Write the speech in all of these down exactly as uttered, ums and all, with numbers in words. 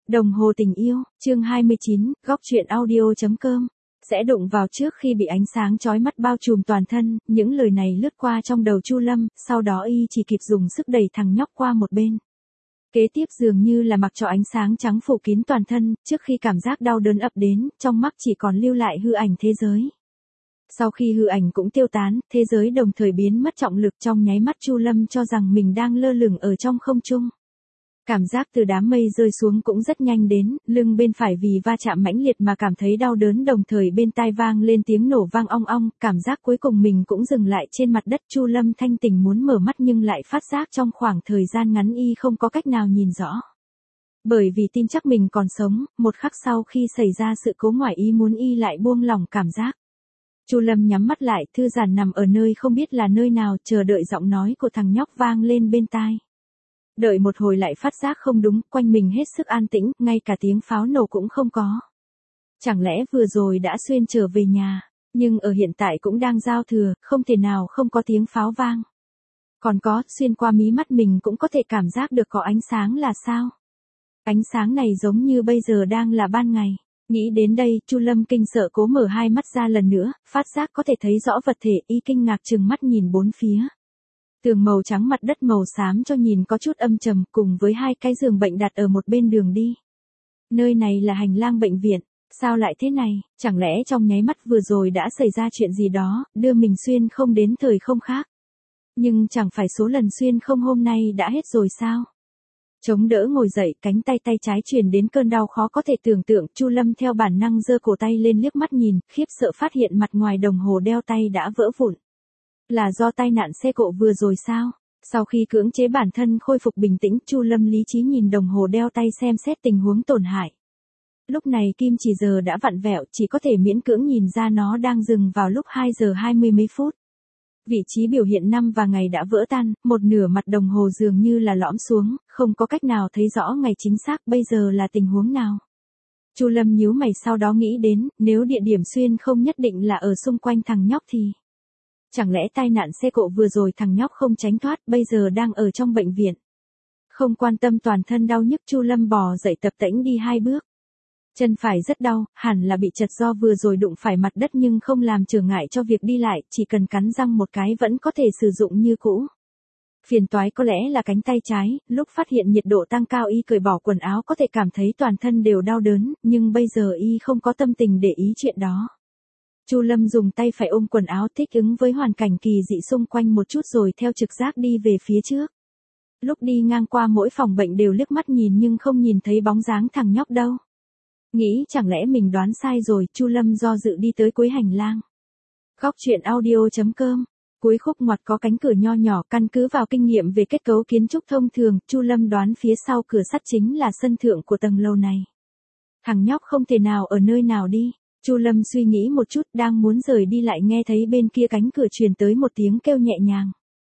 Đồng hồ tình yêu, chương hai mươi chín, góc truyện audio.com. Sẽ đụng vào trước khi bị ánh sáng chói mắt bao trùm toàn thân, những lời này lướt qua trong đầu Chu Lâm, sau đó y chỉ kịp dùng sức đẩy thằng nhóc qua một bên. Kế tiếp dường như là mặc cho ánh sáng trắng phủ kín toàn thân, trước khi cảm giác đau đớn ập đến, trong mắt chỉ còn lưu lại hư ảnh thế giới. Sau khi hư ảnh cũng tiêu tán, thế giới đồng thời biến mất trọng lực, trong nháy mắt Chu Lâm cho rằng mình đang lơ lửng ở trong không trung. Cảm giác từ đám mây rơi xuống cũng rất nhanh đến, lưng bên phải vì va chạm mãnh liệt mà cảm thấy đau đớn, đồng thời bên tai vang lên tiếng nổ vang ong ong, cảm giác cuối cùng mình cũng dừng lại trên mặt đất. Chu Lâm thanh tỉnh muốn mở mắt nhưng lại phát giác trong khoảng thời gian ngắn y không có cách nào nhìn rõ. Bởi vì tin chắc mình còn sống, một khắc sau khi xảy ra sự cố ngoài ý muốn y lại buông lỏng cảm giác. Chu Lâm nhắm mắt lại, thư giãn nằm ở nơi không biết là nơi nào, chờ đợi giọng nói của thằng nhóc vang lên bên tai. Đợi một hồi lại phát giác không đúng, quanh mình hết sức an tĩnh, ngay cả tiếng pháo nổ cũng không có. Chẳng lẽ vừa rồi đã xuyên trở về nhà, nhưng ở hiện tại cũng đang giao thừa, không thể nào không có tiếng pháo vang. Còn có, xuyên qua mí mắt mình cũng có thể cảm giác được có ánh sáng là sao? Ánh sáng này giống như bây giờ đang là ban ngày. Nghĩ đến đây, Chu Lâm kinh sợ cố mở hai mắt ra lần nữa, phát giác có thể thấy rõ vật thể, y kinh ngạc trừng mắt nhìn bốn phía. Tường màu trắng, mặt đất màu xám cho nhìn có chút âm trầm, cùng với hai cái giường bệnh đặt ở một bên đường đi. Nơi này là hành lang bệnh viện, sao lại thế này, chẳng lẽ trong nháy mắt vừa rồi đã xảy ra chuyện gì đó, đưa mình xuyên không đến thời không khác. Nhưng chẳng phải số lần xuyên không hôm nay đã hết rồi sao? Chống đỡ ngồi dậy, cánh tay tay trái truyền đến cơn đau khó có thể tưởng tượng, Chu Lâm theo bản năng giơ cổ tay lên liếc mắt nhìn, khiếp sợ phát hiện mặt ngoài đồng hồ đeo tay đã vỡ vụn. Là do tai nạn xe cộ vừa rồi sao? Sau khi cưỡng chế bản thân khôi phục bình tĩnh, Chu Lâm lý trí nhìn đồng hồ đeo tay xem xét tình huống tổn hại. Lúc này kim chỉ giờ đã vặn vẹo, chỉ có thể miễn cưỡng nhìn ra nó đang dừng vào lúc hai giờ hai mươi mấy phút. Vị trí biểu hiện năm và ngày đã vỡ tan, một nửa mặt đồng hồ dường như là lõm xuống, không có cách nào thấy rõ ngày chính xác bây giờ là tình huống nào. Chu Lâm nhíu mày, sau đó nghĩ đến, nếu địa điểm xuyên không nhất định là ở xung quanh thằng nhóc thì... Chẳng lẽ tai nạn xe cộ vừa rồi thằng nhóc không tránh thoát, bây giờ đang ở trong bệnh viện. Không quan tâm toàn thân đau nhức, Chu Lâm bò dậy tập tễnh đi hai bước. Chân phải rất đau, hẳn là bị trật do vừa rồi đụng phải mặt đất nhưng không làm trở ngại cho việc đi lại, chỉ cần cắn răng một cái vẫn có thể sử dụng như cũ. Phiền toái có lẽ là cánh tay trái, lúc phát hiện nhiệt độ tăng cao y cởi bỏ quần áo có thể cảm thấy toàn thân đều đau đớn, nhưng bây giờ y không có tâm tình để ý chuyện đó. Chu Lâm dùng tay phải ôm quần áo thích ứng với hoàn cảnh kỳ dị xung quanh một chút rồi theo trực giác đi về phía trước. Lúc đi ngang qua mỗi phòng bệnh đều liếc mắt nhìn nhưng không nhìn thấy bóng dáng thằng nhóc đâu. Nghĩ chẳng lẽ mình đoán sai rồi, Chu Lâm do dự đi tới cuối hành lang. Góc truyện audio.com. Cuối khúc ngoặt có cánh cửa nho nhỏ, căn cứ vào kinh nghiệm về kết cấu kiến trúc thông thường, Chu Lâm đoán phía sau cửa sắt chính là sân thượng của tầng lầu này. Thằng nhóc không thể nào ở nơi nào đi. Chu Lâm suy nghĩ một chút, đang muốn rời đi lại nghe thấy bên kia cánh cửa truyền tới một tiếng kêu nhẹ nhàng.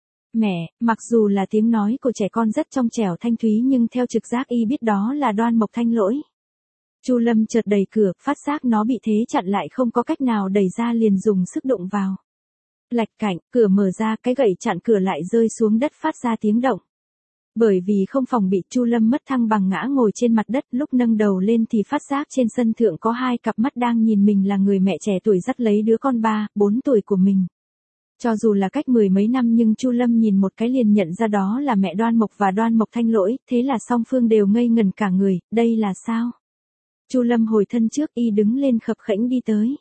Mẹ, mặc dù là tiếng nói của trẻ con rất trong trẻo thanh thúy nhưng theo trực giác y biết đó là Đoan Mộc Thanh Lỗi. Chu Lâm chợt đẩy cửa, phát giác nó bị thế chặn lại không có cách nào đẩy ra liền dùng sức đụng vào. Lạch cạnh, cửa mở ra, cái gậy chặn cửa lại rơi xuống đất phát ra tiếng động. Bởi vì không phòng bị, Chu Lâm mất thăng bằng ngã ngồi trên mặt đất, lúc nâng đầu lên thì phát giác trên sân thượng có hai cặp mắt đang nhìn mình, là người mẹ trẻ tuổi dắt lấy đứa con ba, bốn tuổi của mình. Cho dù là cách mười mấy năm nhưng Chu Lâm nhìn một cái liền nhận ra đó là mẹ Đoan Mộc và Đoan Mộc Thanh Lỗi, thế là song phương đều ngây ngẩn cả người, đây là sao? Chu Lâm hồi thân trước, y đứng lên khập khẽnh đi tới.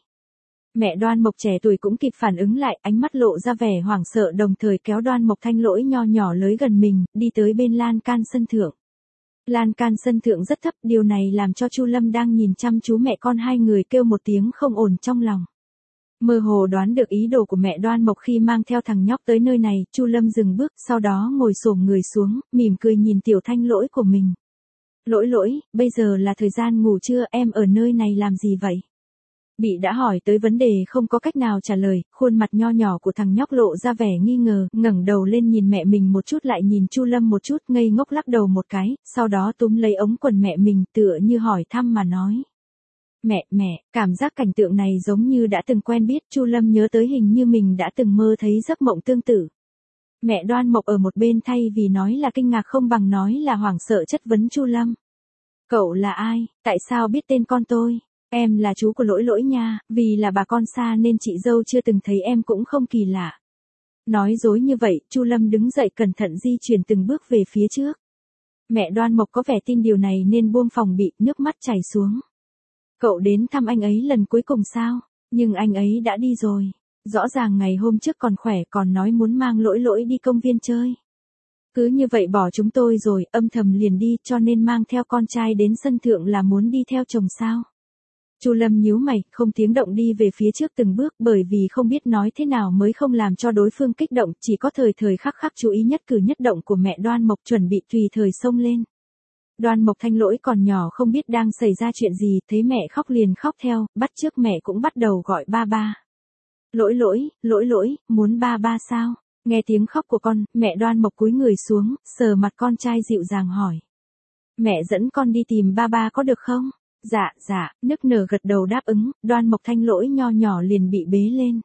Mẹ Đoan Mộc trẻ tuổi cũng kịp phản ứng lại, ánh mắt lộ ra vẻ hoảng sợ, đồng thời kéo Đoan Mộc Thanh Lỗi nho nhỏ lới gần mình, đi tới bên lan can sân thượng. Lan can sân thượng rất thấp, điều này làm cho Chu Lâm đang nhìn chăm chú mẹ con hai người kêu một tiếng không ổn trong lòng. Mơ hồ đoán được ý đồ của mẹ Đoan Mộc khi mang theo thằng nhóc tới nơi này, Chu Lâm dừng bước, sau đó ngồi xổm người xuống, mỉm cười nhìn tiểu Thanh Lỗi của mình. Lỗi lỗi, bây giờ là thời gian ngủ trưa, em ở nơi này làm gì vậy? Bị đã hỏi tới vấn đề không có cách nào trả lời, khuôn mặt nho nhỏ của thằng nhóc lộ ra vẻ nghi ngờ, ngẩng đầu lên nhìn mẹ mình một chút lại nhìn Chu Lâm một chút, ngây ngốc lắc đầu một cái, sau đó túm lấy ống quần mẹ mình tựa như hỏi thăm mà nói. Mẹ, mẹ, cảm giác cảnh tượng này giống như đã từng quen biết, Chu Lâm nhớ tới hình như mình đã từng mơ thấy giấc mộng tương tự. Mẹ Đoan Mộc ở một bên thay vì nói là kinh ngạc không bằng nói là hoảng sợ chất vấn Chu Lâm. Cậu là ai, tại sao biết tên con tôi? Em là chú của Lỗi Lỗi nha, vì là bà con xa nên chị dâu chưa từng thấy em cũng không kỳ lạ. Nói dối như vậy, Chu Lâm đứng dậy cẩn thận di chuyển từng bước về phía trước. Mẹ Đoan Mộc có vẻ tin điều này nên buông phòng bị, nước mắt chảy xuống. Cậu đến thăm anh ấy lần cuối cùng sao? Nhưng anh ấy đã đi rồi. Rõ ràng ngày hôm trước còn khỏe còn nói muốn mang Lỗi Lỗi đi công viên chơi. Cứ như vậy bỏ chúng tôi rồi, âm thầm liền đi, cho nên mang theo con trai đến sân thượng là muốn đi theo chồng sao? Chu Lâm nhíu mày, không tiếng động đi về phía trước từng bước, bởi vì không biết nói thế nào mới không làm cho đối phương kích động, chỉ có thời thời khắc khắc chú ý nhất cử nhất động của mẹ Đoan Mộc, chuẩn bị tùy thời xông lên. Đoan Mộc Thanh Lỗi còn nhỏ không biết đang xảy ra chuyện gì, thấy mẹ khóc liền khóc theo, bắt chước mẹ cũng bắt đầu gọi ba ba. Lỗi Lỗi, Lỗi Lỗi, muốn ba ba sao? Nghe tiếng khóc của con, mẹ Đoan Mộc cúi người xuống, sờ mặt con trai dịu dàng hỏi. Mẹ dẫn con đi tìm ba ba có được không? Dạ, dạ, nức nở gật đầu đáp ứng, Đoan Mộc Thanh Lỗi nho nhỏ liền bị bế lên.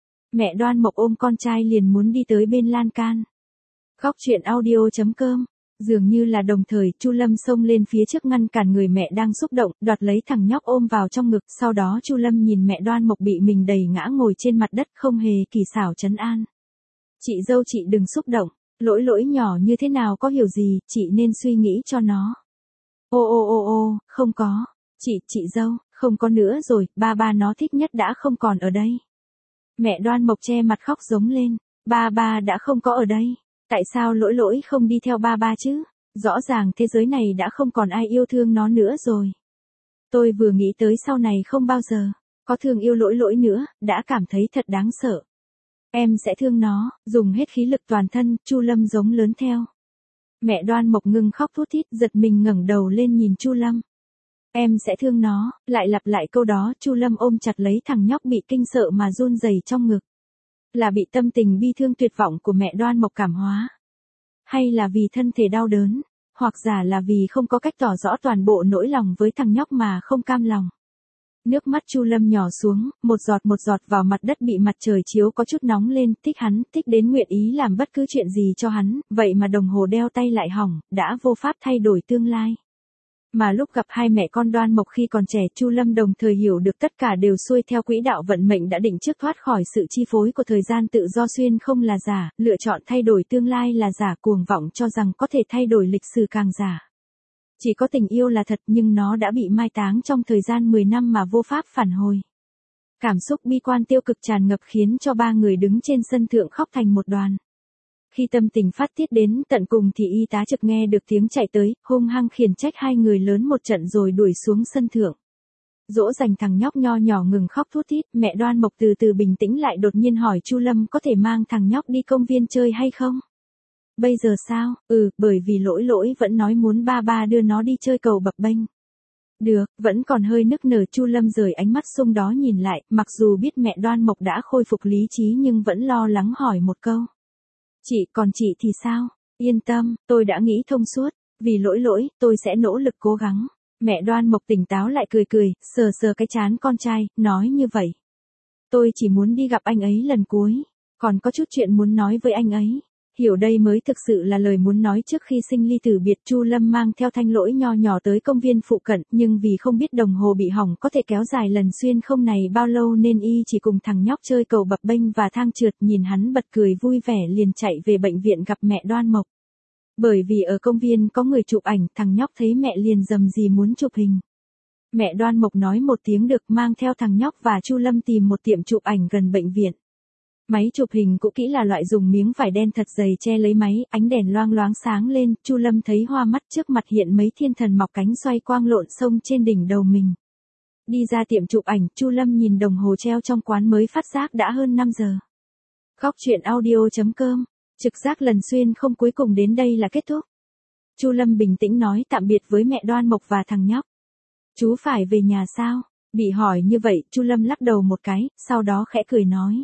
Mẹ Đoan Mộc ôm con trai liền muốn đi tới bên lan can. Góc truyện audio chấm com. Dường như là đồng thời, Chu Lâm xông lên phía trước ngăn cản người mẹ đang xúc động, đoạt lấy thằng nhóc ôm vào trong ngực, sau đó Chu Lâm nhìn mẹ Đoan Mộc bị mình đẩy ngã ngồi trên mặt đất không hề kỳ xảo trấn an. Chị dâu chị đừng xúc động, Lỗi Lỗi nhỏ như thế nào có hiểu gì, chị nên suy nghĩ cho nó. Ô ô ô ô, không có, chị, chị dâu, không có nữa rồi, ba ba nó thích nhất đã không còn ở đây. Mẹ Đoan Mộc che mặt khóc giống lên, ba ba đã không có ở đây, tại sao Lỗi Lỗi không đi theo ba ba chứ, rõ ràng thế giới này đã không còn ai yêu thương nó nữa rồi. Tôi vừa nghĩ tới sau này không bao giờ có thương yêu Lỗi Lỗi nữa, đã cảm thấy thật đáng sợ. Em sẽ thương nó, dùng hết khí lực toàn thân, Chu Lâm giống lớn theo. Mẹ Đoan Mộc ngừng khóc thút thít, giật mình ngẩng đầu lên nhìn Chu Lâm. Em sẽ thương nó, lại lặp lại câu đó, Chu Lâm ôm chặt lấy thằng nhóc bị kinh sợ mà run rẩy trong ngực. Là bị tâm tình bi thương tuyệt vọng của mẹ Đoan Mộc cảm hóa? Hay là vì thân thể đau đớn? Hoặc giả là vì không có cách tỏ rõ toàn bộ nỗi lòng với thằng nhóc mà không cam lòng? Nước mắt Chu Lâm nhỏ xuống, một giọt một giọt vào mặt đất bị mặt trời chiếu có chút nóng lên, thích hắn, thích đến nguyện ý làm bất cứ chuyện gì cho hắn, vậy mà đồng hồ đeo tay lại hỏng, đã vô pháp thay đổi tương lai. Mà lúc gặp hai mẹ con Đoan Mộc khi còn trẻ, Chu Lâm đồng thời hiểu được tất cả đều xuôi theo quỹ đạo vận mệnh đã định trước, thoát khỏi sự chi phối của thời gian tự do, xuyên không là giả, lựa chọn thay đổi tương lai là giả, cuồng vọng cho rằng có thể thay đổi lịch sử càng giả. Chỉ có tình yêu là thật, nhưng nó đã bị mai táng trong thời gian mười năm mà vô pháp phản hồi. Cảm xúc bi quan tiêu cực tràn ngập khiến cho ba người đứng trên sân thượng khóc thành một đoàn. Khi tâm tình phát tiết đến tận cùng thì y tá trực nghe được tiếng chạy tới, hung hăng khiển trách hai người lớn một trận rồi đuổi xuống sân thượng. Dỗ dành thằng nhóc nho nhỏ ngừng khóc thút thít, mẹ Đoan Mộc từ từ bình tĩnh lại, đột nhiên hỏi Chu Lâm có thể mang thằng nhóc đi công viên chơi hay không? Bây giờ sao? Ừ, bởi vì Lỗi Lỗi vẫn nói muốn ba ba đưa nó đi chơi cầu bập bênh. Được, vẫn còn hơi nức nở, Chu Lâm rời ánh mắt sung đó nhìn lại, mặc dù biết mẹ Đoan Mộc đã khôi phục lý trí nhưng vẫn lo lắng hỏi một câu. Chị, còn chị thì sao? Yên tâm, tôi đã nghĩ thông suốt, vì Lỗi Lỗi, tôi sẽ nỗ lực cố gắng. Mẹ Đoan Mộc tỉnh táo lại cười cười, sờ sờ cái trán con trai, nói như vậy. Tôi chỉ muốn đi gặp anh ấy lần cuối, còn có chút chuyện muốn nói với anh ấy. Hiểu đây mới thực sự là lời muốn nói trước khi sinh ly tử biệt. Chu Lâm mang theo Thanh Lỗi nho nhỏ tới công viên phụ cận, nhưng vì không biết đồng hồ bị hỏng có thể kéo dài lần xuyên không này bao lâu nên y chỉ cùng thằng nhóc chơi cầu bập bênh và thang trượt, nhìn hắn bật cười vui vẻ liền chạy về bệnh viện gặp mẹ Đoan Mộc. Bởi vì ở công viên có người chụp ảnh, thằng nhóc thấy mẹ liền rầm rì muốn chụp hình. Mẹ Đoan Mộc nói một tiếng được, mang theo thằng nhóc và Chu Lâm tìm một tiệm chụp ảnh gần bệnh viện. Máy chụp hình cũ kỹ là loại dùng miếng vải đen thật dày che lấy máy, ánh đèn loang loáng sáng lên, Chu Lâm thấy hoa mắt, trước mặt hiện mấy thiên thần mọc cánh xoay quang lộn xông trên đỉnh đầu mình. Đi ra tiệm chụp ảnh, Chu Lâm nhìn đồng hồ treo trong quán mới phát giác đã hơn năm giờ. Góc truyện audio chấm com, trực giác lần xuyên không cuối cùng đến đây là kết thúc. Chu Lâm bình tĩnh nói tạm biệt với mẹ Đoan Mộc và thằng nhóc. Chú phải về nhà sao? Bị hỏi như vậy, Chu Lâm lắc đầu một cái, sau đó khẽ cười nói.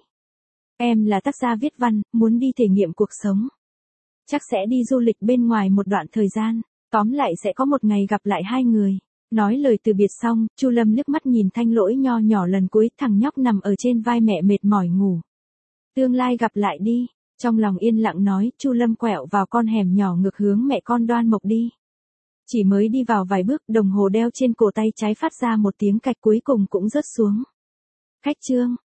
Em là tác gia viết văn, muốn đi thể nghiệm cuộc sống. Chắc sẽ đi du lịch bên ngoài một đoạn thời gian, tóm lại sẽ có một ngày gặp lại hai người. Nói lời từ biệt xong, Chu Lâm liếc mắt nhìn Thanh Lỗi nho nhỏ lần cuối, thằng nhóc nằm ở trên vai mẹ mệt mỏi ngủ. Tương lai gặp lại đi, trong lòng yên lặng nói, Chu Lâm quẹo vào con hẻm nhỏ ngược hướng mẹ con Đoan Mộc đi. Chỉ mới đi vào vài bước, đồng hồ đeo trên cổ tay trái phát ra một tiếng cạch cuối cùng cũng rớt xuống. Khách Trương,